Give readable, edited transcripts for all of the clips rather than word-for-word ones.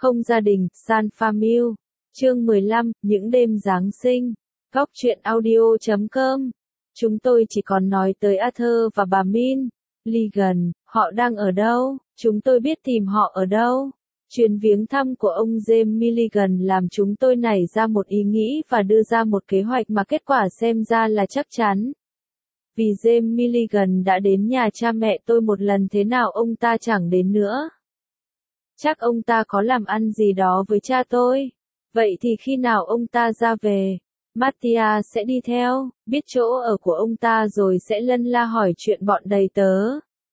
Không gia đình, San Famille. Chương 15, những đêm Giáng sinh. Góc truyện audio.com. Chúng tôi chỉ còn nói tới Arthur và bà Milligan, họ đang ở đâu? Chúng tôi biết tìm họ ở đâu. Chuyến viếng thăm của ông James Milligan làm chúng tôi nảy ra một ý nghĩ và đưa ra một kế hoạch mà kết quả xem ra là chắc chắn. Vì James Milligan đã đến nhà cha mẹ tôi một lần, thế nào ông ta chẳng đến nữa. Chắc ông ta có làm ăn gì đó với cha tôi. Vậy thì khi nào ông ta ra về, Mattia sẽ đi theo, biết chỗ ở của ông ta rồi sẽ lân la hỏi chuyện bọn đầy tớ.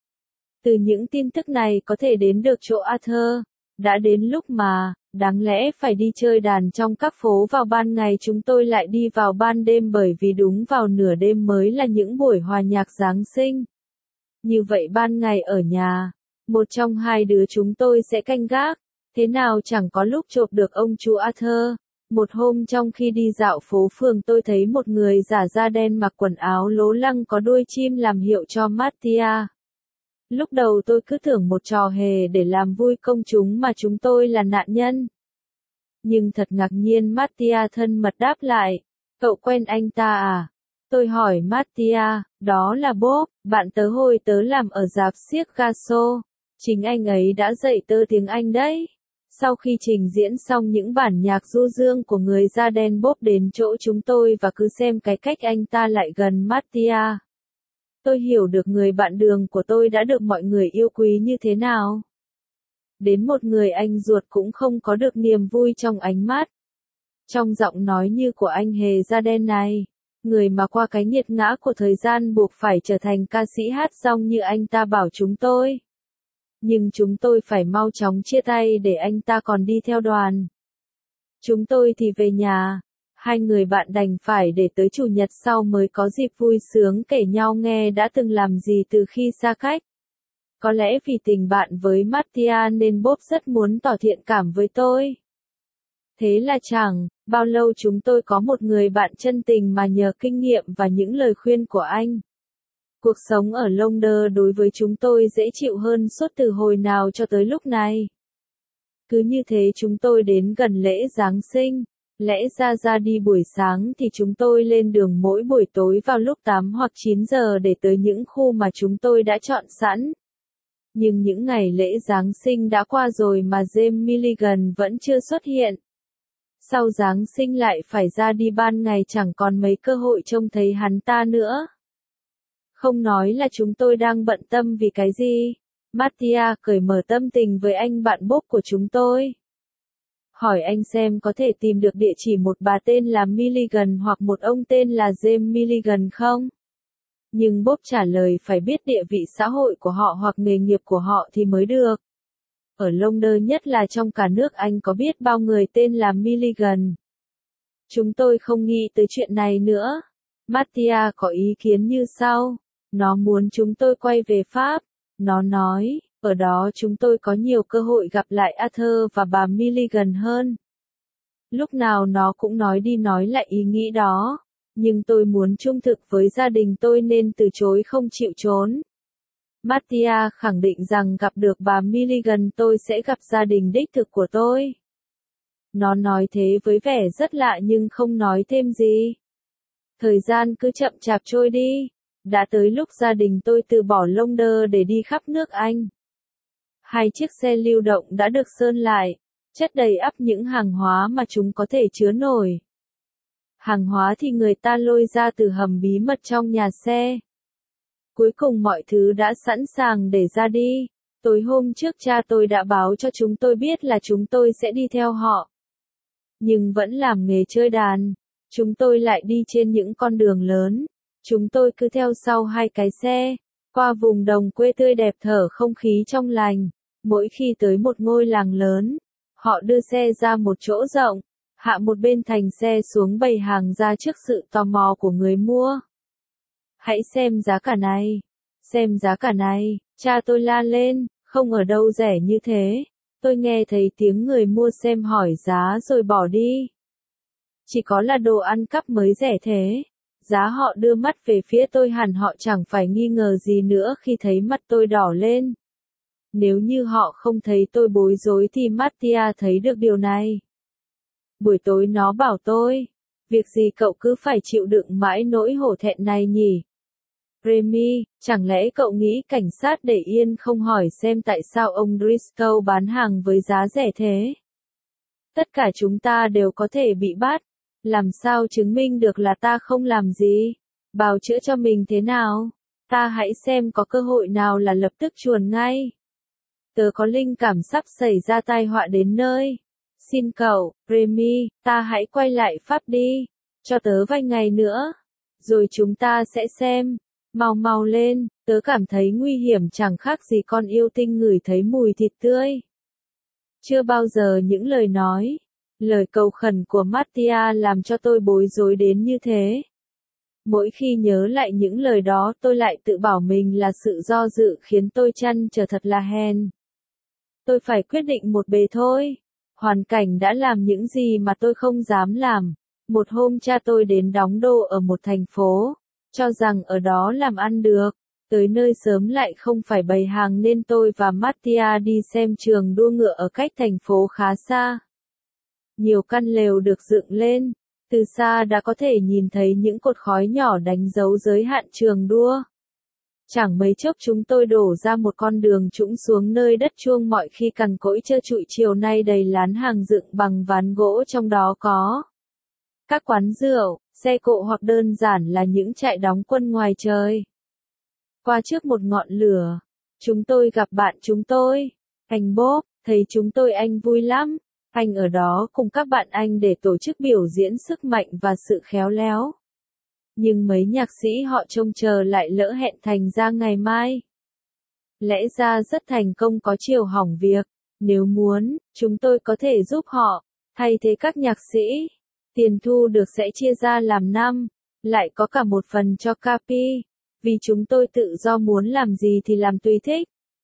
Từ những tin tức này có thể đến được chỗ Arthur. Đã đến lúc mà, đáng lẽ phải đi chơi đàn trong các phố vào ban ngày, chúng tôi lại đi vào ban đêm, bởi vì đúng vào nửa đêm mới là những buổi hòa nhạc Giáng sinh. Như vậy ban ngày ở nhà, một trong hai đứa chúng tôi sẽ canh gác, thế nào chẳng có lúc chộp được ông chú Arthur. Một hôm trong khi đi dạo phố phường, tôi thấy một người giả da đen mặc quần áo lố lăng có đuôi chim làm hiệu cho Mattia. Lúc đầu tôi cứ tưởng một trò hề để làm vui công chúng mà chúng tôi là nạn nhân. Nhưng thật ngạc nhiên, Mattia thân mật đáp lại, cậu quen anh ta à? Tôi hỏi Mattia, đó là Bob, bạn tớ hồi tớ làm ở rạp xiếc Gasso. Chính anh ấy đã dạy tớ tiếng Anh đấy. Sau khi trình diễn xong những bản nhạc du dương của người da đen, Bob đến chỗ chúng tôi và cứ xem cái cách anh ta lại gần Mattia. Tôi hiểu được người bạn đường của tôi đã được mọi người yêu quý như thế nào. Đến một người anh ruột cũng không có được niềm vui trong ánh mắt, trong giọng nói như của anh hề da đen này. Người mà qua cái nghiệt ngã của thời gian buộc phải trở thành ca sĩ hát rong như anh ta bảo chúng tôi. Nhưng chúng tôi phải mau chóng chia tay để anh ta còn đi theo đoàn. Chúng tôi thì về nhà. Hai người bạn đành phải để tới chủ nhật sau mới có dịp vui sướng kể nhau nghe đã từng làm gì từ khi xa cách. Có lẽ vì tình bạn với Mattia nên Bob rất muốn tỏ thiện cảm với tôi. Thế là chẳng bao lâu chúng tôi có một người bạn chân tình mà nhờ kinh nghiệm và những lời khuyên của anh. Cuộc sống ở Londres đối với chúng tôi dễ chịu hơn suốt từ hồi nào cho tới lúc này. Cứ như thế chúng tôi đến gần lễ Giáng sinh. Lẽ ra đi buổi sáng thì chúng tôi lên đường mỗi buổi tối vào lúc 8 hoặc 9 giờ để tới những khu mà chúng tôi đã chọn sẵn. Nhưng những ngày lễ Giáng sinh đã qua rồi mà James Milligan vẫn chưa xuất hiện. Sau Giáng sinh lại phải ra đi ban ngày, chẳng còn mấy cơ hội trông thấy hắn ta nữa. Không nói là chúng tôi đang bận tâm vì cái gì. Mattia cởi mở tâm tình với anh bạn Bob của chúng tôi. Hỏi anh xem có thể tìm được địa chỉ một bà tên là Milligan hoặc một ông tên là James Milligan không? Nhưng Bob trả lời phải biết địa vị xã hội của họ hoặc nghề nghiệp của họ thì mới được. Ở Londres, nhất là trong cả nước Anh, có biết bao người tên là Milligan. Chúng tôi không nghĩ tới chuyện này nữa. Mattia có ý kiến như sau. Nó muốn chúng tôi quay về Pháp. Nó nói, ở đó chúng tôi có nhiều cơ hội gặp lại Arthur và bà Milligan hơn. Lúc nào nó cũng nói đi nói lại ý nghĩ đó. Nhưng tôi muốn trung thực với gia đình tôi nên từ chối không chịu trốn. Mattia khẳng định rằng gặp được bà Milligan tôi sẽ gặp gia đình đích thực của tôi. Nó nói thế với vẻ rất lạ nhưng không nói thêm gì. Thời gian cứ chậm chạp trôi đi. Đã tới lúc gia đình tôi từ bỏ Londres để đi khắp nước Anh. 2 chiếc xe lưu động đã được sơn lại, chất đầy ắp những hàng hóa mà chúng có thể chứa nổi. Hàng hóa thì người ta lôi ra từ hầm bí mật trong nhà xe. Cuối cùng mọi thứ đã sẵn sàng để ra đi. Tối hôm trước cha tôi đã báo cho chúng tôi biết là chúng tôi sẽ đi theo họ. Nhưng vẫn làm nghề chơi đàn, chúng tôi lại đi trên những con đường lớn. Chúng tôi cứ theo sau 2 cái xe, qua vùng đồng quê tươi đẹp thở không khí trong lành. Mỗi khi tới một ngôi làng lớn, họ đưa xe ra một chỗ rộng, hạ một bên thành xe xuống bày hàng ra trước sự tò mò của người mua. Hãy xem giá cả này, xem giá cả này, cha tôi la lên, không ở đâu rẻ như thế. Tôi nghe thấy tiếng người mua xem hỏi giá rồi bỏ đi. Chỉ có là đồ ăn cắp mới rẻ thế. Giá họ đưa mắt về phía tôi, hẳn họ chẳng phải nghi ngờ gì nữa khi thấy mắt tôi đỏ lên. Nếu như họ không thấy tôi bối rối thì Mattia thấy được điều này. Buổi tối nó bảo tôi, việc gì cậu cứ phải chịu đựng mãi nỗi hổ thẹn này nhỉ? Remy, chẳng lẽ cậu nghĩ cảnh sát để yên không hỏi xem tại sao ông Driscoll bán hàng với giá rẻ thế? Tất cả chúng ta đều có thể bị bắt. Làm sao chứng minh được là ta không làm gì? Bào chữa cho mình thế nào? Ta hãy xem có cơ hội nào là lập tức chuồn ngay. Tớ có linh cảm sắp xảy ra tai họa đến nơi. Xin cậu, Remy, ta hãy quay lại Pháp đi. Cho tớ vài ngày nữa. Rồi chúng ta sẽ xem. Mau mau lên, tớ cảm thấy nguy hiểm chẳng khác gì con yêu tinh ngửi thấy mùi thịt tươi. Chưa bao giờ những lời cầu khẩn của Mattia làm cho tôi bối rối đến như thế. Mỗi khi nhớ lại những lời đó tôi lại tự bảo mình là sự do dự khiến tôi trăn trở thật là hèn. Tôi phải quyết định một bề thôi. Hoàn cảnh đã làm những gì mà tôi không dám làm. Một hôm cha tôi đến đóng đô ở một thành phố, cho rằng ở đó làm ăn được. Tới nơi sớm lại không phải bày hàng nên tôi và Mattia đi xem trường đua ngựa ở cách thành phố khá xa. Nhiều căn lều được dựng lên, từ xa đã có thể nhìn thấy những cột khói nhỏ đánh dấu giới hạn trường đua. Chẳng mấy chốc chúng tôi đổ ra một con đường trũng xuống nơi đất chuông mọi khi cằn cỗi trơ trụi chiều nay đầy lán hàng dựng bằng ván gỗ trong đó có các quán rượu, xe cộ hoặc đơn giản là những trại đóng quân ngoài trời. Qua trước một ngọn lửa, chúng tôi gặp bạn chúng tôi, anh Bob, thấy chúng tôi anh vui lắm. Anh ở đó cùng các bạn anh để tổ chức biểu diễn sức mạnh và sự khéo léo. Nhưng mấy nhạc sĩ họ trông chờ lại lỡ hẹn thành ra ngày mai. Lẽ ra rất thành công có chiều hỏng việc. Nếu muốn, chúng tôi có thể giúp họ, thay thế các nhạc sĩ. Tiền thu được sẽ chia ra làm 5, lại có cả một phần cho Capi. Vì chúng tôi tự do muốn làm gì thì làm tùy thích.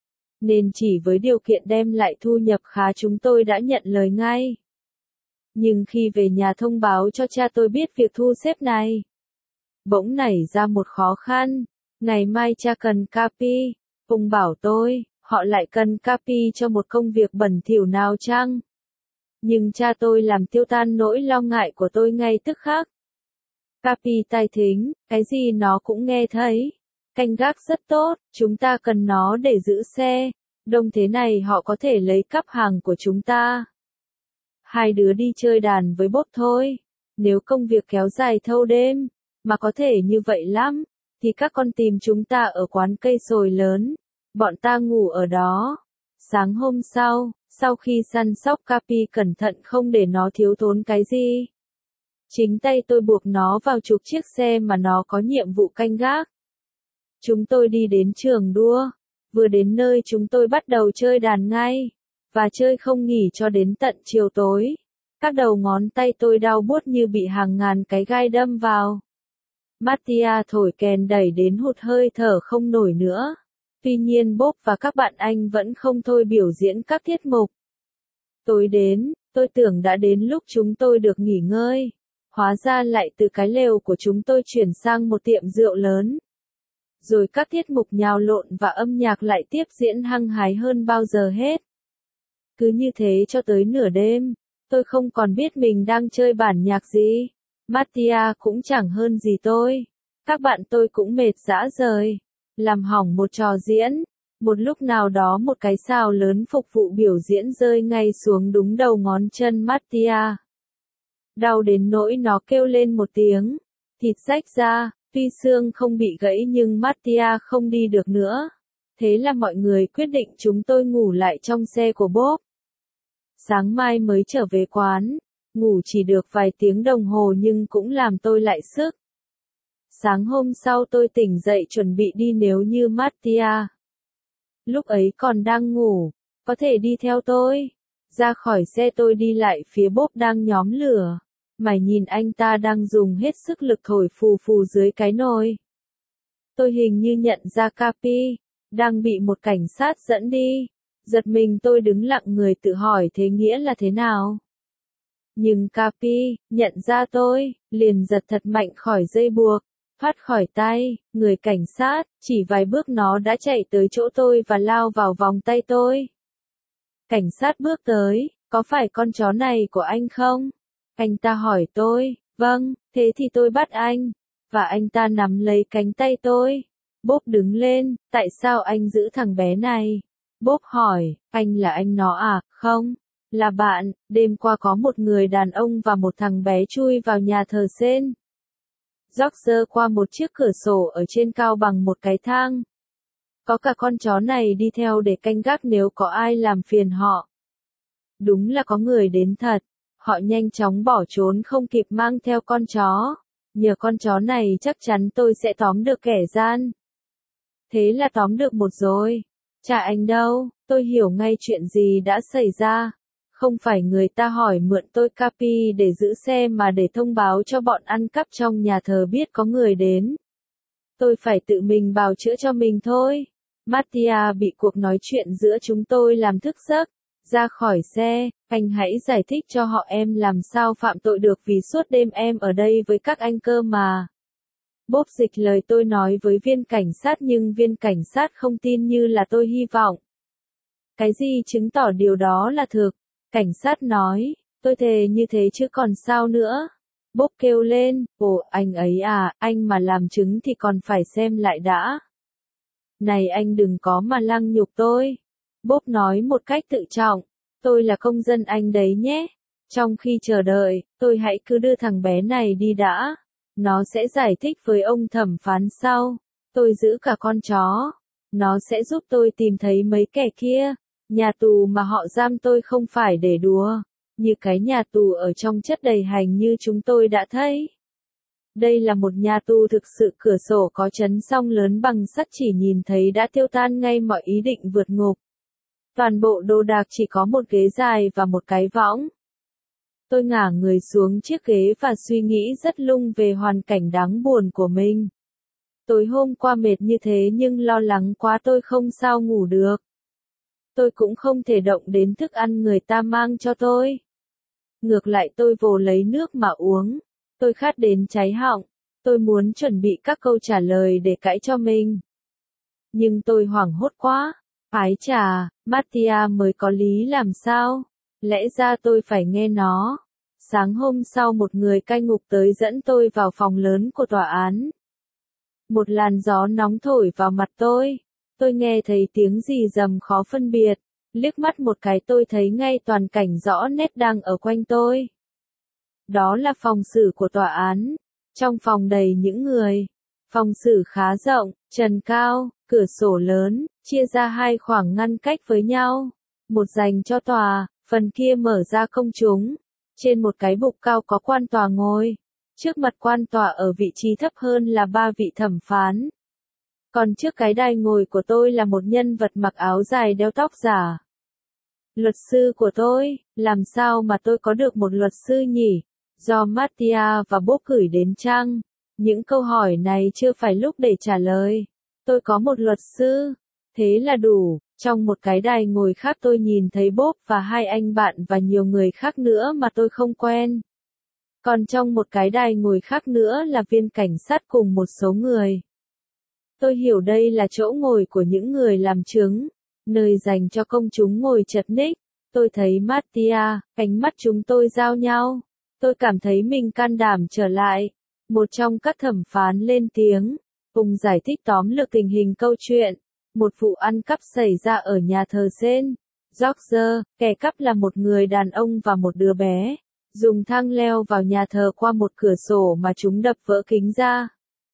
Nên chỉ với điều kiện đem lại thu nhập khá chúng tôi đã nhận lời ngay. Nhưng khi về nhà thông báo cho cha tôi biết việc thu xếp này, bỗng nảy ra một khó khăn. Ngày mai cha cần Capi. Ông bảo tôi, họ lại cần Capi cho một công việc bẩn thỉu nào chăng? Nhưng cha tôi làm tiêu tan nỗi lo ngại của tôi ngay tức khắc. Capi tai thính, cái gì nó cũng nghe thấy. Canh gác rất tốt, chúng ta cần nó để giữ xe. Đông thế này họ có thể lấy cắp hàng của chúng ta. Hai đứa đi chơi đàn với Bob thôi. Nếu công việc kéo dài thâu đêm, mà có thể như vậy lắm, thì các con tìm chúng ta ở quán cây sồi lớn. Bọn ta ngủ ở đó. Sáng hôm sau khi săn sóc Capi cẩn thận không để nó thiếu thốn cái gì. Chính tay tôi buộc nó vào chục chiếc xe mà nó có nhiệm vụ canh gác. Chúng tôi đi đến trường đua. Vừa đến nơi chúng tôi bắt đầu chơi đàn ngay. Và chơi không nghỉ cho đến tận chiều tối. Các đầu ngón tay tôi đau buốt như bị hàng ngàn cái gai đâm vào. Mattia thổi kèn đẩy đến hụt hơi thở không nổi nữa. Tuy nhiên Bob và các bạn anh vẫn không thôi biểu diễn các tiết mục. Tối đến, tôi tưởng đã đến lúc chúng tôi được nghỉ ngơi. Hóa ra lại từ cái lều của chúng tôi chuyển sang một tiệm rượu lớn. Rồi các tiết mục nhào lộn và âm nhạc lại tiếp diễn hăng hái hơn bao giờ hết. Cứ như thế cho tới nửa đêm, tôi không còn biết mình đang chơi bản nhạc gì. Mattia cũng chẳng hơn gì tôi. Các bạn tôi cũng mệt rã rời. Làm hỏng một trò diễn. Một lúc nào đó một cái sào lớn phục vụ biểu diễn rơi ngay xuống đúng đầu ngón chân Mattia. Đau đến nỗi nó kêu lên một tiếng. Thịt rách ra, tuy xương không bị gãy nhưng Mattia không đi được nữa. Thế là mọi người quyết định chúng tôi ngủ lại trong xe của Bob. Sáng mai mới trở về quán. Ngủ chỉ được vài tiếng đồng hồ nhưng cũng làm tôi lại sức. Sáng hôm sau tôi tỉnh dậy chuẩn bị đi nếu như Mattia lúc ấy còn đang ngủ, có thể đi theo tôi. Ra khỏi xe tôi đi lại phía Bob đang nhóm lửa. Mày nhìn anh ta đang dùng hết sức lực thổi phù phù dưới cái nồi. Tôi hình như nhận ra Capi đang bị một cảnh sát dẫn đi. Giật mình tôi đứng lặng người tự hỏi thế nghĩa là thế nào. Nhưng Capi nhận ra tôi, liền giật thật mạnh khỏi dây buộc. thoát khỏi tay, người cảnh sát, chỉ vài bước nó đã chạy tới chỗ tôi và lao vào vòng tay tôi. Cảnh sát bước tới, có phải con chó này của anh không? Anh ta hỏi tôi, vâng, thế thì tôi bắt anh, và anh ta nắm lấy cánh tay tôi. Bob đứng lên, tại sao anh giữ thằng bé này? Bob hỏi, anh là anh nó à? Không, là bạn, đêm qua có một người đàn ông và một thằng bé chui vào nhà thờ Sen. George qua một chiếc cửa sổ ở trên cao bằng một cái thang. Có cả con chó này đi theo để canh gác nếu có ai làm phiền họ. Đúng là có người đến thật. Họ nhanh chóng bỏ trốn không kịp mang theo con chó. Nhờ con chó này chắc chắn tôi sẽ tóm được kẻ gian. Thế là tóm được một rồi. Chả anh đâu, tôi hiểu ngay chuyện gì đã xảy ra. Không phải người ta hỏi mượn tôi capi để giữ xe mà để thông báo cho bọn ăn cắp trong nhà thờ biết có người đến. Tôi phải tự mình bào chữa cho mình thôi. Mattia bị cuộc nói chuyện giữa chúng tôi làm thức giấc. Ra khỏi xe, anh hãy giải thích cho họ em làm sao phạm tội được vì suốt đêm em ở đây với các anh cơ mà. Bob dịch lời tôi nói với viên cảnh sát nhưng viên cảnh sát không tin như là tôi hy vọng. Cái gì chứng tỏ điều đó là thực? Cảnh sát nói, tôi thề như thế chứ còn sao nữa. Bob kêu lên, ồ anh ấy à, anh mà làm chứng thì còn phải xem lại đã. Này anh đừng có mà lăng nhục tôi. Bob nói một cách tự trọng, tôi là công dân anh đấy nhé. Trong khi chờ đợi, tôi hãy cứ đưa thằng bé này đi đã. Nó sẽ giải thích với ông thẩm phán sau. Tôi giữ cả con chó. Nó sẽ giúp tôi tìm thấy mấy kẻ kia. Nhà tù mà họ giam tôi không phải để đùa. Như cái nhà tù ở trong chất đầy hành như chúng tôi đã thấy. Đây là một nhà tù thực sự, cửa sổ có chấn song lớn bằng sắt chỉ nhìn thấy đã tiêu tan ngay mọi ý định vượt ngục. Toàn bộ đồ đạc chỉ có một ghế dài và một cái võng. Tôi ngả người xuống chiếc ghế và suy nghĩ rất lung về hoàn cảnh đáng buồn của mình. Tối hôm qua mệt như thế nhưng lo lắng quá tôi không sao ngủ được. Tôi cũng không thể động đến thức ăn người ta mang cho tôi. Ngược lại tôi vồ lấy nước mà uống. Tôi khát đến cháy họng. Tôi muốn chuẩn bị các câu trả lời để cãi cho mình. Nhưng tôi hoảng hốt quá. Ái chà, Mattia mới có lý làm sao? Lẽ ra tôi phải nghe nó. Sáng hôm sau một người cai ngục tới dẫn tôi vào phòng lớn của tòa án. Một làn gió nóng thổi vào mặt tôi. Tôi nghe thấy tiếng gì rầm khó phân biệt. Liếc mắt một cái tôi thấy ngay toàn cảnh rõ nét đang ở quanh tôi. Đó là phòng xử của tòa án. Trong phòng đầy những người. Phòng xử khá rộng, trần cao, cửa sổ lớn, chia ra hai khoảng ngăn cách với nhau. Một dành cho tòa, phần kia mở ra công chúng. Trên một cái bục cao có quan tòa ngồi. Trước mặt quan tòa ở vị trí thấp hơn là 3 vị thẩm phán. Còn trước cái đài ngồi của tôi là một nhân vật mặc áo dài đeo tóc giả. Luật sư của tôi, làm sao mà tôi có được một luật sư nhỉ? Do Mattia và Bob gửi đến chăng? Những câu hỏi này chưa phải lúc để trả lời. Tôi có một luật sư. Thế là đủ. Trong một cái đài ngồi khác tôi nhìn thấy Bob và hai anh bạn và nhiều người khác nữa mà tôi không quen. Còn trong một cái đài ngồi khác nữa là viên cảnh sát cùng một số người. Tôi hiểu đây là chỗ ngồi của những người làm chứng, nơi dành cho công chúng ngồi chật ních. Tôi thấy Mattia, ánh mắt chúng tôi giao nhau. Tôi cảm thấy mình can đảm trở lại. Một trong các thẩm phán lên tiếng, cùng giải thích tóm lược tình hình câu chuyện. Một vụ ăn cắp xảy ra ở nhà thờ Sen. George, kẻ cắp là một người đàn ông và một đứa bé. Dùng thang leo vào nhà thờ qua một cửa sổ mà chúng đập vỡ kính ra.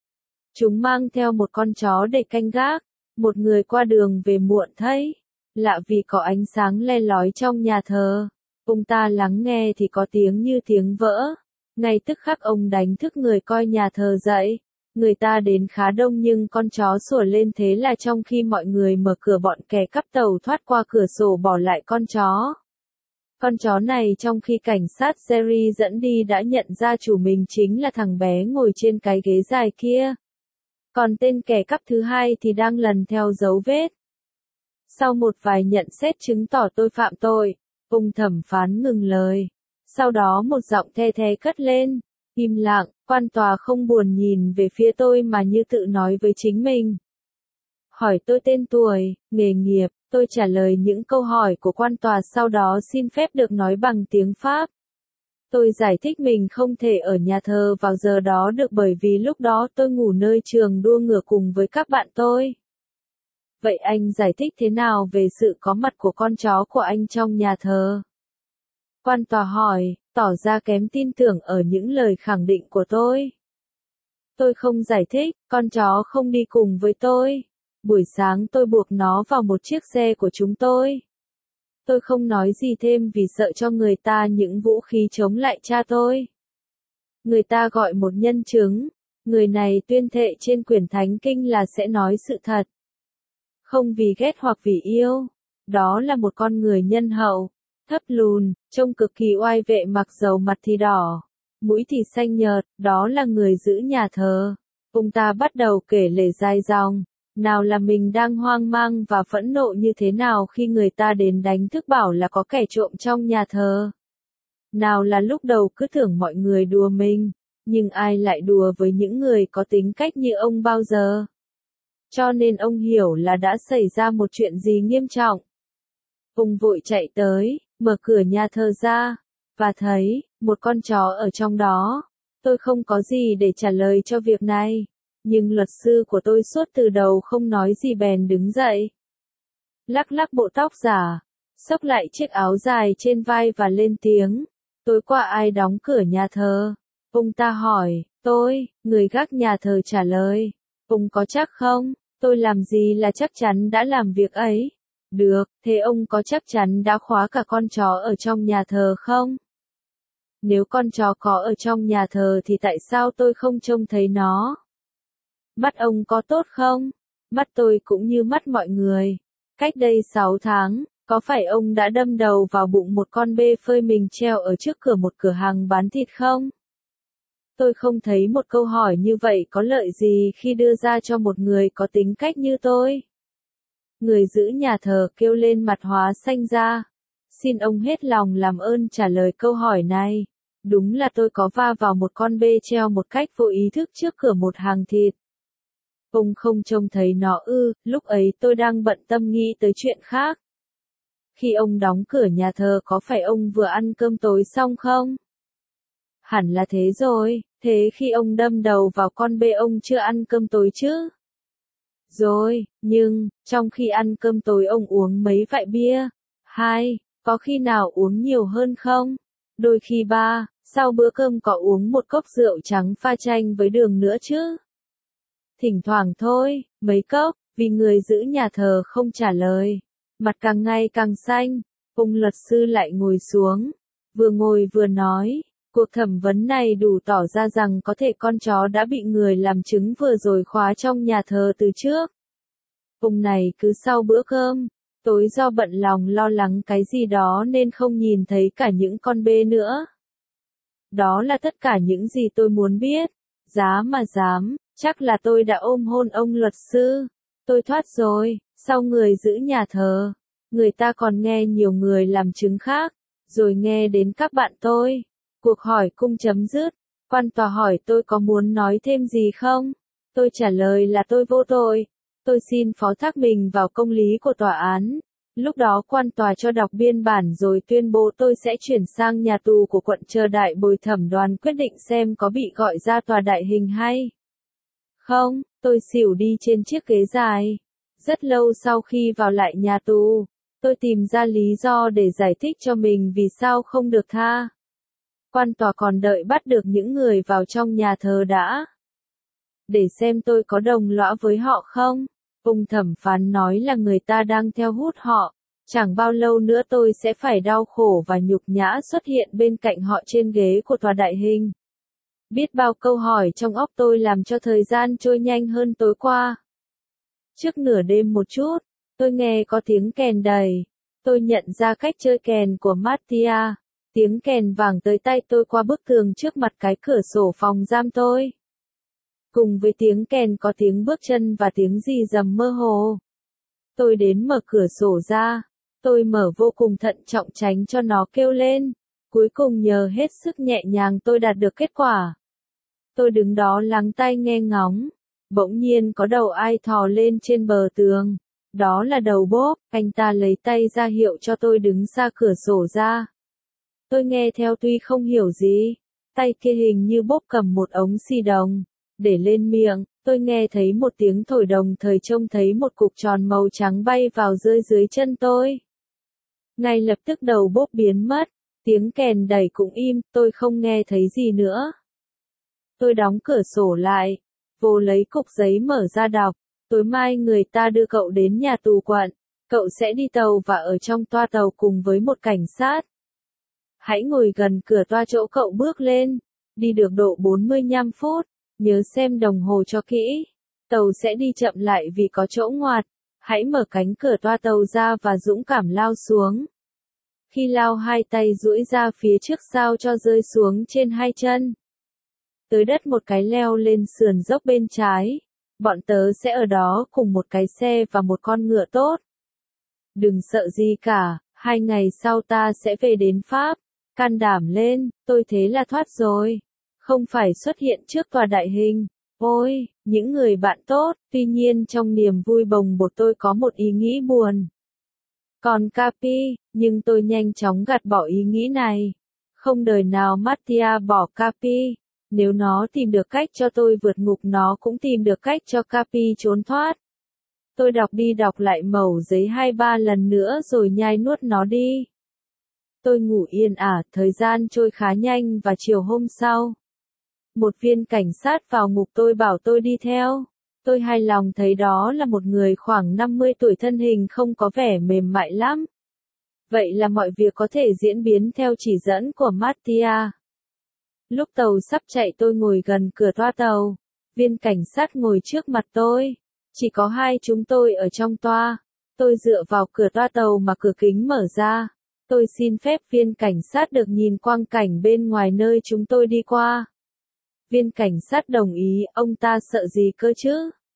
Chúng mang theo một con chó để canh gác. Một người qua đường về muộn thấy. Lạ vì có ánh sáng le lói trong nhà thờ. Ông ta lắng nghe thì có tiếng như tiếng vỡ. Ngay tức khắc ông đánh thức người coi nhà thờ dậy. Người ta đến khá đông nhưng con chó sủa lên thế là trong khi mọi người mở cửa bọn kẻ cắp tàu thoát qua cửa sổ bỏ lại con chó. Con chó này trong khi cảnh sát Jerry dẫn đi đã nhận ra chủ mình chính là thằng bé ngồi trên cái ghế dài kia. Còn tên kẻ cắp thứ hai thì đang lần theo dấu vết. Sau một vài nhận xét chứng tỏ tôi phạm tội, ông thẩm phán ngừng lời. Sau đó một giọng the thé cất lên. Im lặng, Quan tòa không buồn nhìn về phía tôi mà như tự nói với chính mình. Hỏi tôi tên tuổi, nghề nghiệp, tôi trả lời những câu hỏi của quan tòa sau đó xin phép được nói bằng tiếng Pháp. Tôi giải thích mình không thể ở nhà thờ vào giờ đó được bởi vì lúc đó tôi ngủ nơi trường đua ngựa cùng với các bạn tôi. Vậy anh giải thích thế nào về sự có mặt của con chó của anh trong nhà thờ? Quan tòa hỏi, tỏ ra kém tin tưởng ở những lời khẳng định của tôi. Tôi không giải thích, con chó không đi cùng với tôi. Buổi sáng tôi buộc nó vào một chiếc xe của chúng tôi. Tôi không nói gì thêm vì sợ cho người ta những vũ khí chống lại cha tôi. Người ta gọi một nhân chứng. Người này tuyên thệ trên quyển thánh kinh là sẽ nói sự thật. Không vì ghét hoặc vì yêu. Đó là một con người nhân hậu, thấp lùn, trông cực kỳ oai vệ mặc dầu mặt thì đỏ, mũi thì xanh nhợt, đó là người giữ nhà thờ. Ông ta bắt đầu kể lể dài dòng. Nào là mình đang hoang mang và phẫn nộ như thế nào khi người ta đến đánh thức bảo là có kẻ trộm trong nhà thờ. Nào là lúc đầu cứ tưởng mọi người đùa mình, nhưng ai lại đùa với những người có tính cách như ông bao giờ. Cho nên ông hiểu là đã xảy ra một chuyện gì nghiêm trọng. Ông vội chạy tới, mở cửa nhà thờ ra, và thấy, một con chó ở trong đó. Tôi không có gì để trả lời cho việc này. Nhưng luật sư của tôi suốt từ đầu không nói gì bèn đứng dậy. Lắc lắc bộ tóc giả, xốc lại chiếc áo dài trên vai và lên tiếng. Tối qua ai đóng cửa nhà thờ? Ông ta hỏi, tôi, người gác nhà thờ trả lời. Ông có chắc không? Tôi làm gì là chắc chắn đã làm việc ấy. Được, thế ông có chắc chắn đã khóa cả con chó ở trong nhà thờ không? Nếu con chó có ở trong nhà thờ thì tại sao tôi không trông thấy nó? Mắt ông có tốt không? Mắt tôi cũng như mắt mọi người. Cách đây 6 tháng, có phải ông đã đâm đầu vào bụng một con bê phơi mình treo ở trước cửa một cửa hàng bán thịt không? Tôi không thấy một câu hỏi như vậy có lợi gì khi đưa ra cho một người có tính cách như tôi. Người giữ nhà thờ kêu lên mặt hóa xanh ra. Xin ông hết lòng làm ơn trả lời câu hỏi này. Đúng là tôi có va vào một con bê treo một cách vô ý thức trước cửa một hàng thịt. Ông không trông thấy nó ư? Lúc ấy tôi đang bận tâm nghĩ tới chuyện khác. Khi ông đóng cửa nhà thờ có phải ông vừa ăn cơm tối xong không? Hẳn là thế rồi, thế khi ông đâm đầu vào con bê ông chưa ăn cơm tối chứ? Rồi, nhưng, trong khi ăn cơm tối ông uống mấy vại bia? 2, có khi nào uống nhiều hơn không? Đôi khi 3, sau bữa cơm có uống một cốc rượu trắng pha chanh với đường nữa chứ? Thỉnh thoảng thôi, mấy cốc, vì người giữ nhà thờ không trả lời. Mặt càng ngày càng xanh, ông luật sư lại ngồi xuống. Vừa ngồi vừa nói, cuộc thẩm vấn này đủ tỏ ra rằng có thể con chó đã bị người làm chứng vừa rồi khóa trong nhà thờ từ trước. Ông này cứ sau bữa cơm, tối do bận lòng lo lắng cái gì đó nên không nhìn thấy cả những con bê nữa. Đó là tất cả những gì tôi muốn biết. Giá mà dám, chắc là tôi đã ôm hôn ông luật sư. Tôi thoát rồi, sau người giữ nhà thờ. Người ta còn nghe nhiều người làm chứng khác, rồi nghe đến các bạn tôi. Cuộc hỏi cung chấm dứt. Quan tòa hỏi tôi có muốn nói thêm gì không? Tôi trả lời là tôi vô tội. Tôi xin phó thác mình vào công lý của tòa án. Lúc đó quan tòa cho đọc biên bản rồi tuyên bố tôi sẽ chuyển sang nhà tù của quận chờ đại bồi thẩm đoàn quyết định xem có bị gọi ra tòa đại hình hay không. Tôi xỉu đi trên chiếc ghế dài. Rất lâu sau khi vào lại nhà tù, tôi tìm ra lý do để giải thích cho mình vì sao không được tha. Quan tòa còn đợi bắt được những người vào trong nhà thờ đã. Để xem tôi có đồng lõa với họ không. Ông thẩm phán nói là người ta đang theo hút họ. Chẳng bao lâu nữa tôi sẽ phải đau khổ và nhục nhã xuất hiện bên cạnh họ trên ghế của tòa đại hình. Biết bao câu hỏi trong óc tôi làm cho thời gian trôi nhanh hơn tối qua. Trước nửa đêm một chút, tôi nghe có tiếng kèn đầy. Tôi nhận ra cách chơi kèn của Mattia. Tiếng kèn vang tới tay tôi qua bức tường trước mặt cái cửa sổ phòng giam tôi. Cùng với tiếng kèn có tiếng bước chân và tiếng rì rầm mơ hồ. Tôi đến mở cửa sổ ra. Tôi mở vô cùng thận trọng tránh cho nó kêu lên. Cuối cùng nhờ hết sức nhẹ nhàng tôi đạt được kết quả. Tôi đứng đó lắng tai nghe ngóng. Bỗng nhiên có đầu ai thò lên trên bờ tường. Đó là đầu Bob, anh ta lấy tay ra hiệu cho tôi đứng xa cửa sổ ra. Tôi nghe theo tuy không hiểu gì. Tay kia hình như Bob cầm một ống xì đồng. Để lên miệng, tôi nghe thấy một tiếng thổi đồng thời trông thấy một cục tròn màu trắng bay vào rơi dưới chân tôi. Ngay lập tức đầu Bob biến mất. Tiếng kèn đẩy cũng im, tôi không nghe thấy gì nữa. Tôi đóng cửa sổ lại. Vô lấy cục giấy mở ra đọc. Tối mai người ta đưa cậu đến nhà tù quận. Cậu sẽ đi tàu và ở trong toa tàu cùng với một cảnh sát. Hãy ngồi gần cửa toa chỗ cậu bước lên. Đi được độ 45 phút. Nhớ xem đồng hồ cho kỹ. Tàu sẽ đi chậm lại vì có chỗ ngoặt. Hãy mở cánh cửa toa tàu ra và dũng cảm lao xuống. Khi lao hai tay duỗi ra phía trước sao cho rơi xuống trên hai chân. Tới đất một cái leo lên sườn dốc bên trái. Bọn tớ sẽ ở đó cùng một cái xe và một con ngựa tốt. Đừng sợ gì cả, 2 ngày sau ta sẽ về đến Pháp. Can đảm lên, tôi thế là thoát rồi. Không phải xuất hiện trước tòa đại hình. Ôi, những người bạn tốt, tuy nhiên trong niềm vui bồng bột tôi có một ý nghĩ buồn. Còn Capi, nhưng tôi nhanh chóng gạt bỏ ý nghĩ này. Không đời nào Mattia bỏ Capi. Nếu nó tìm được cách cho tôi vượt ngục nó cũng tìm được cách cho Capi trốn thoát. Tôi đọc đi đọc lại mẩu giấy 2-3 lần nữa rồi nhai nuốt nó đi. Tôi ngủ yên ả, thời gian trôi khá nhanh và chiều hôm sau. Một viên cảnh sát vào ngục tôi bảo tôi đi theo. Tôi hài lòng thấy đó là một người khoảng 50 tuổi thân hình không có vẻ mềm mại lắm. Vậy là mọi việc có thể diễn biến theo chỉ dẫn của Mattia. Lúc tàu sắp chạy tôi ngồi gần cửa toa tàu. Viên cảnh sát ngồi trước mặt tôi. Chỉ có hai chúng tôi ở trong toa. Tôi dựa vào cửa toa tàu mà cửa kính mở ra. Tôi xin phép viên cảnh sát được nhìn quang cảnh bên ngoài nơi chúng tôi đi qua. Viên cảnh sát đồng ý, ông ta sợ gì cơ chứ?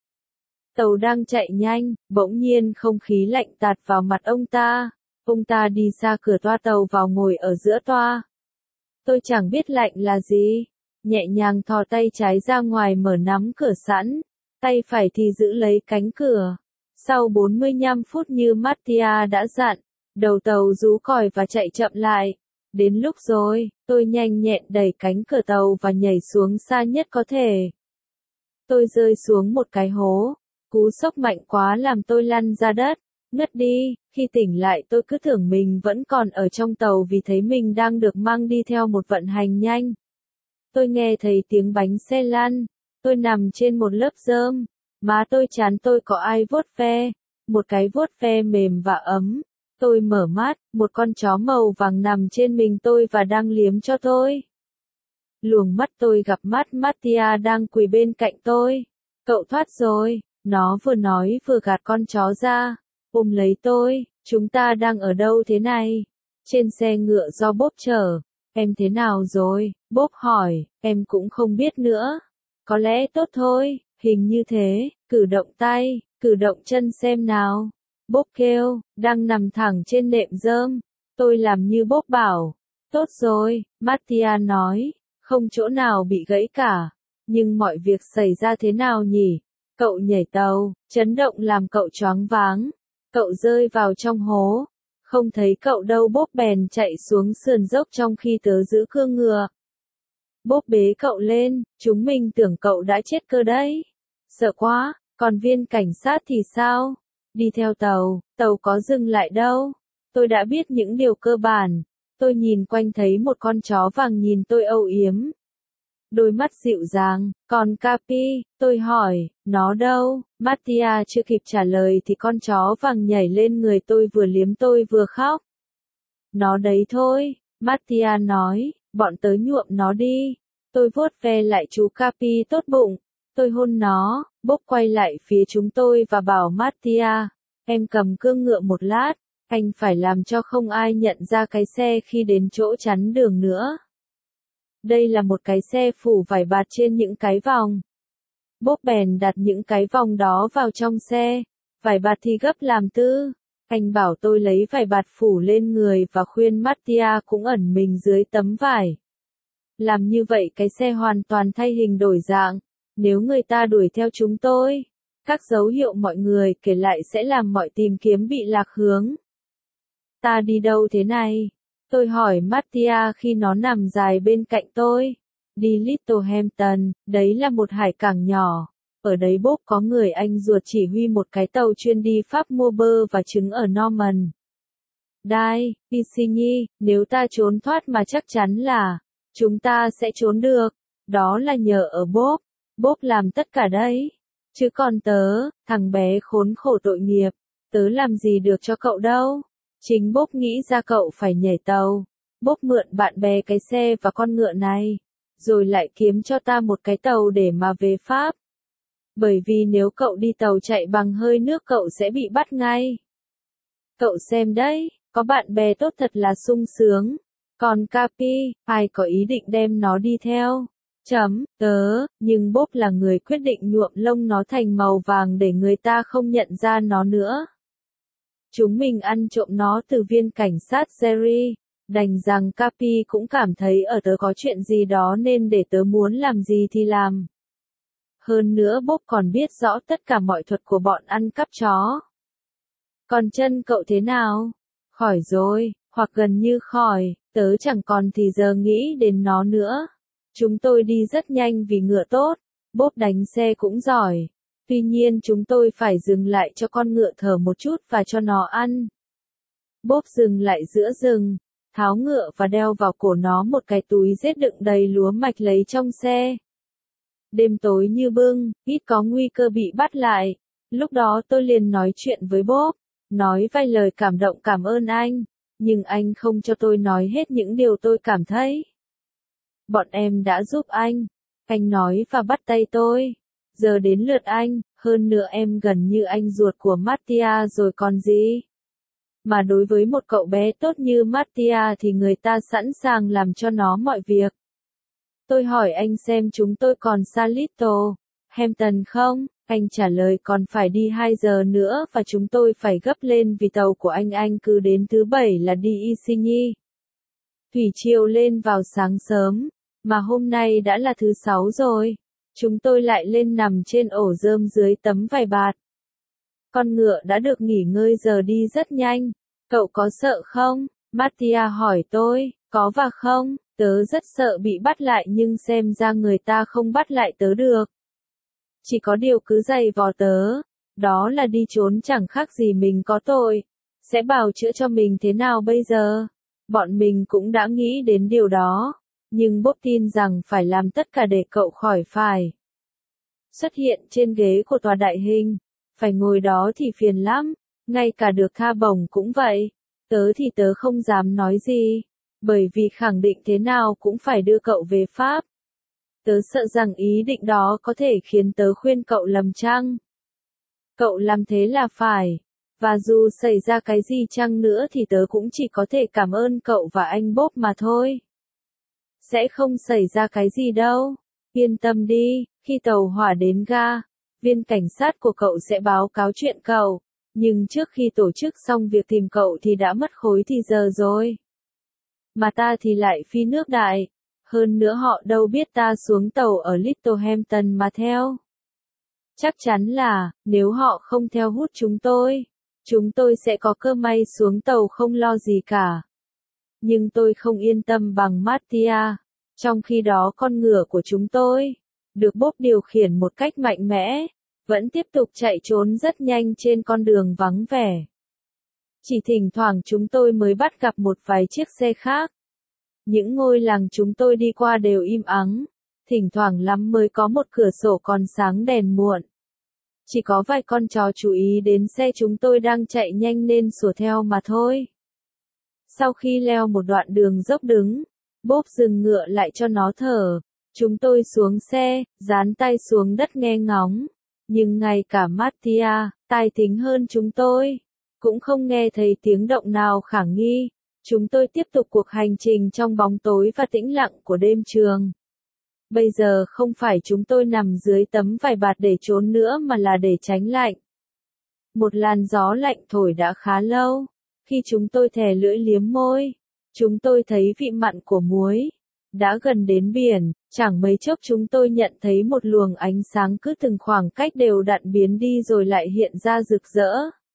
Tàu đang chạy nhanh, bỗng nhiên không khí lạnh tạt vào mặt ông ta. Ông ta đi xa cửa toa tàu vào ngồi ở giữa toa. Tôi chẳng biết lạnh là gì. Nhẹ nhàng thò tay trái ra ngoài mở nắm cửa sẵn. Tay phải thì giữ lấy cánh cửa. Sau 45 phút như Mattia đã dặn, đầu tàu rú còi và chạy chậm lại. Đến lúc rồi, tôi nhanh nhẹn đẩy cánh cửa tàu và nhảy xuống xa nhất có thể. Tôi rơi xuống một cái hố. Cú sốc mạnh quá làm tôi lăn ra đất, ngất đi. Khi tỉnh lại tôi cứ tưởng mình vẫn còn ở trong tàu vì thấy mình đang được mang đi theo một vận hành nhanh. Tôi nghe thấy tiếng bánh xe lăn. Tôi nằm trên một lớp rơm. Má tôi chán tôi có ai vuốt ve. Một cái vuốt ve mềm và ấm. Tôi mở mắt, một con chó màu vàng nằm trên mình tôi và đang liếm cho tôi. Luồng mắt tôi gặp mắt Mattia đang quỳ bên cạnh tôi. Cậu thoát rồi, nó vừa nói vừa gạt con chó ra. Ôm lấy tôi, chúng ta đang ở đâu thế này? Trên xe ngựa do Bob chở. Em thế nào rồi? Bob hỏi, em cũng không biết nữa. Có lẽ tốt thôi, hình như thế, cử động tay, cử động chân xem nào. Bob kêu, đang nằm thẳng trên nệm rơm. Tôi làm như Bob bảo. Tốt rồi, Mattia nói, không chỗ nào bị gãy cả. Nhưng mọi việc xảy ra thế nào nhỉ? Cậu nhảy tàu, chấn động làm cậu choáng váng. Cậu rơi vào trong hố. Không thấy cậu đâu. Bob bèn chạy xuống sườn dốc trong khi tớ giữ cương ngựa. Bob bế cậu lên, chúng mình tưởng cậu đã chết cơ đấy. Sợ quá, còn viên cảnh sát thì sao? Đi theo tàu, tàu có dừng lại đâu. Tôi đã biết những điều cơ bản. Tôi nhìn quanh thấy một con chó vàng nhìn tôi âu yếm. Đôi mắt dịu dàng, còn Capi, tôi hỏi, nó đâu? Mattia chưa kịp trả lời thì con chó vàng nhảy lên người tôi vừa liếm tôi vừa khóc. Nó đấy thôi, Mattia nói, bọn tớ nhuộm nó đi. Tôi vuốt ve lại chú Capi tốt bụng. Tôi hôn nó. Bob quay lại phía chúng tôi và bảo Mattia, em cầm cương ngựa một lát, anh phải làm cho không ai nhận ra cái xe khi đến chỗ chắn đường nữa. Đây là một cái xe phủ vải bạt trên những cái vòng. Bob bèn đặt những cái vòng đó vào trong xe, vải bạt thì gấp làm tư. Anh bảo tôi lấy vải bạt phủ lên người và khuyên Mattia cũng ẩn mình dưới tấm vải. Làm như vậy cái xe hoàn toàn thay hình đổi dạng. Nếu người ta đuổi theo chúng tôi, các dấu hiệu mọi người kể lại sẽ làm mọi tìm kiếm bị lạc hướng. Ta đi đâu thế này? Tôi hỏi Mattia khi nó nằm dài bên cạnh tôi. Đi Littlehampton, đấy là một hải cảng nhỏ. Ở đấy Bob có người anh ruột chỉ huy một cái tàu chuyên đi Pháp mua bơ và trứng ở Norman. Đai, Isigny, nếu ta trốn thoát mà chắc chắn là, chúng ta sẽ trốn được. Đó là nhờ ở Bob. Bob làm tất cả đấy. Chứ còn tớ, thằng bé khốn khổ tội nghiệp, tớ làm gì được cho cậu đâu. Chính Bob nghĩ ra cậu phải nhảy tàu. Bob mượn bạn bè cái xe và con ngựa này, rồi lại kiếm cho ta một cái tàu để mà về Pháp. Bởi vì nếu cậu đi tàu chạy bằng hơi nước cậu sẽ bị bắt ngay. Cậu xem đấy, có bạn bè tốt thật là sung sướng. Còn Capi, ai có ý định đem nó đi theo? Nhưng Bob là người quyết định nhuộm lông nó thành màu vàng để người ta không nhận ra nó nữa. Chúng mình ăn trộm nó từ viên cảnh sát Jerry. Đành rằng Capi cũng cảm thấy ở tớ có chuyện gì đó nên để tớ muốn làm gì thì làm. Hơn nữa Bob còn biết rõ tất cả mọi thuật của bọn ăn cắp chó. Còn chân cậu thế nào? Khỏi rồi, hoặc gần như khỏi, tớ chẳng còn thì giờ nghĩ đến nó nữa. Chúng tôi đi rất nhanh vì ngựa tốt, Bob đánh xe cũng giỏi. Tuy nhiên chúng tôi phải dừng lại cho con ngựa thở một chút và cho nó ăn. Bob dừng lại giữa rừng, tháo ngựa và đeo vào cổ nó một cái túi rết đựng đầy lúa mạch lấy trong xe. Đêm tối như bưng, ít có nguy cơ bị bắt lại. Lúc đó tôi liền nói chuyện với Bob, nói vài lời cảm động cảm ơn anh, nhưng anh không cho tôi nói hết những điều tôi cảm thấy. Bọn em đã giúp anh nói và bắt tay tôi. Giờ đến lượt anh, hơn nữa em gần như anh ruột của Mattia rồi còn gì. Mà đối với một cậu bé tốt như Mattia thì người ta sẵn sàng làm cho nó mọi việc. Tôi hỏi anh xem chúng tôi còn xa Littlehampton không? Anh trả lời còn phải đi 2 giờ nữa và chúng tôi phải gấp lên vì tàu của anh cứ đến thứ 7 là đi Isigny. Thủy triều lên vào sáng sớm, mà hôm nay đã là thứ 6 rồi. Chúng tôi lại lên nằm trên ổ rơm dưới tấm vải bạt. Con ngựa đã được nghỉ ngơi giờ đi rất nhanh. Cậu có sợ không? Mattia hỏi tôi, có và không? Tớ rất sợ bị bắt lại nhưng xem ra người ta không bắt lại tớ được. Chỉ có điều cứ giày vò tớ, đó là đi trốn chẳng khác gì mình có tội. Sẽ bào chữa cho mình thế nào bây giờ? Bọn mình cũng đã nghĩ đến điều đó, nhưng Bob tin rằng phải làm tất cả để cậu khỏi phải xuất hiện trên ghế của tòa đại hình. Phải ngồi đó thì phiền lắm, ngay cả được tha bổng cũng vậy. Tớ thì tớ không dám nói gì, bởi vì khẳng định thế nào cũng phải đưa cậu về Pháp. Tớ sợ rằng ý định đó có thể khiến tớ khuyên cậu lầm chăng. Cậu làm thế là phải, và dù xảy ra cái gì chăng nữa thì tớ cũng chỉ có thể cảm ơn cậu và anh Bob mà thôi. Sẽ không xảy ra cái gì đâu, yên tâm đi, khi tàu hỏa đến ga, viên cảnh sát của cậu sẽ báo cáo chuyện cậu, nhưng trước khi tổ chức xong việc tìm cậu thì đã mất khối thì giờ rồi. Mà ta thì lại phi nước đại, hơn nữa họ đâu biết ta xuống tàu ở Littlehampton mà theo. Chắc chắn là, nếu họ không theo hút chúng tôi sẽ có cơ may xuống tàu không lo gì cả. Nhưng tôi không yên tâm bằng Mattia. Trong khi đó con ngựa của chúng tôi, được Bob điều khiển một cách mạnh mẽ, vẫn tiếp tục chạy trốn rất nhanh trên con đường vắng vẻ. Chỉ thỉnh thoảng chúng tôi mới bắt gặp một vài chiếc xe khác. Những ngôi làng chúng tôi đi qua đều im ắng, thỉnh thoảng lắm mới có một cửa sổ còn sáng đèn muộn. Chỉ có vài con chó chú ý đến xe chúng tôi đang chạy nhanh nên sủa theo mà thôi. Sau khi leo một đoạn đường dốc đứng, Bob dừng ngựa lại cho nó thở. Chúng tôi xuống xe, dán tay xuống đất nghe ngóng. Nhưng ngay cả Mattia, tai thính hơn chúng tôi, cũng không nghe thấy tiếng động nào khả nghi. Chúng tôi tiếp tục cuộc hành trình trong bóng tối và tĩnh lặng của đêm trường. Bây giờ không phải chúng tôi nằm dưới tấm vải bạt để trốn nữa mà là để tránh lạnh. Một làn gió lạnh thổi đã khá lâu. Khi chúng tôi thè lưỡi liếm môi, chúng tôi thấy vị mặn của muối. Đã gần đến biển, chẳng mấy chốc chúng tôi nhận thấy một luồng ánh sáng cứ từng khoảng cách đều đặn biến đi rồi lại hiện ra rực rỡ.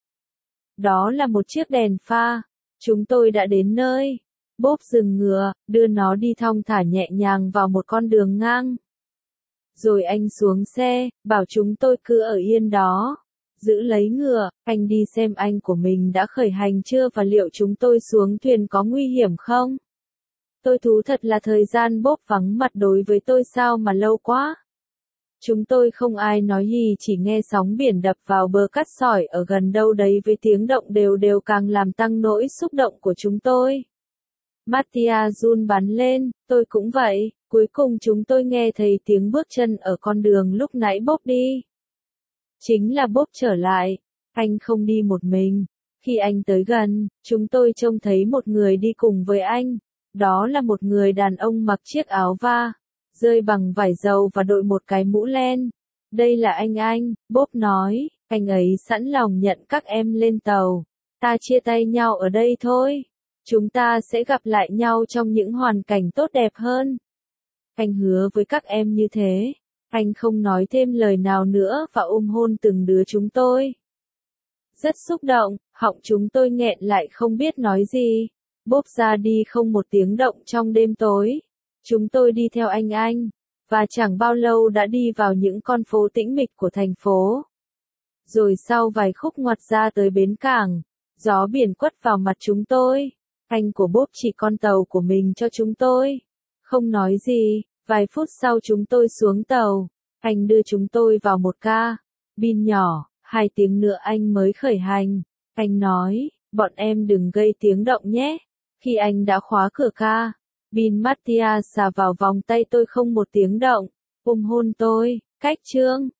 Đó là một chiếc đèn pha. Chúng tôi đã đến nơi. Bob dừng ngựa, đưa nó đi thong thả nhẹ nhàng vào một con đường ngang. Rồi anh xuống xe, bảo chúng tôi cứ ở yên đó. Giữ lấy ngựa, anh đi xem anh của mình đã khởi hành chưa và liệu chúng tôi xuống thuyền có nguy hiểm không? Tôi thú thật là thời gian Bob vắng mặt đối với tôi sao mà lâu quá. Chúng tôi không ai nói gì, chỉ nghe sóng biển đập vào bờ cát sỏi ở gần đâu đấy với tiếng động đều đều càng làm tăng nỗi xúc động của chúng tôi. Mattia run bắn lên, tôi cũng vậy, cuối cùng chúng tôi nghe thấy tiếng bước chân ở con đường lúc nãy Bob đi. Chính là Bob trở lại, anh không đi một mình. Khi anh tới gần, chúng tôi trông thấy một người đi cùng với anh. Đó là một người đàn ông mặc chiếc áo va, rơi bằng vải dầu và đội một cái mũ len. Đây là anh, Bob nói, anh ấy sẵn lòng nhận các em lên tàu. Ta chia tay nhau ở đây thôi. Chúng ta sẽ gặp lại nhau trong những hoàn cảnh tốt đẹp hơn. Anh hứa với các em như thế. Anh không nói thêm lời nào nữa và ôm hôn từng đứa chúng tôi. Rất xúc động, họng chúng tôi nghẹn lại không biết nói gì. Bob ra đi không một tiếng động trong đêm tối. Chúng tôi đi theo anh, và chẳng bao lâu đã đi vào những con phố tĩnh mịch của thành phố. Rồi sau vài khúc ngoặt ra tới bến cảng, gió biển quất vào mặt chúng tôi. Anh của Bob chỉ con tàu của mình cho chúng tôi. Không nói gì, vài phút sau chúng tôi xuống tàu. Anh đưa chúng tôi vào một cabin nhỏ, 2 tiếng nữa anh mới khởi hành. Anh nói, bọn em đừng gây tiếng động nhé. Khi anh đã khóa cửa cabin, Mattia xà vào vòng tay tôi không một tiếng động, ôm hôn tôi. Cách chương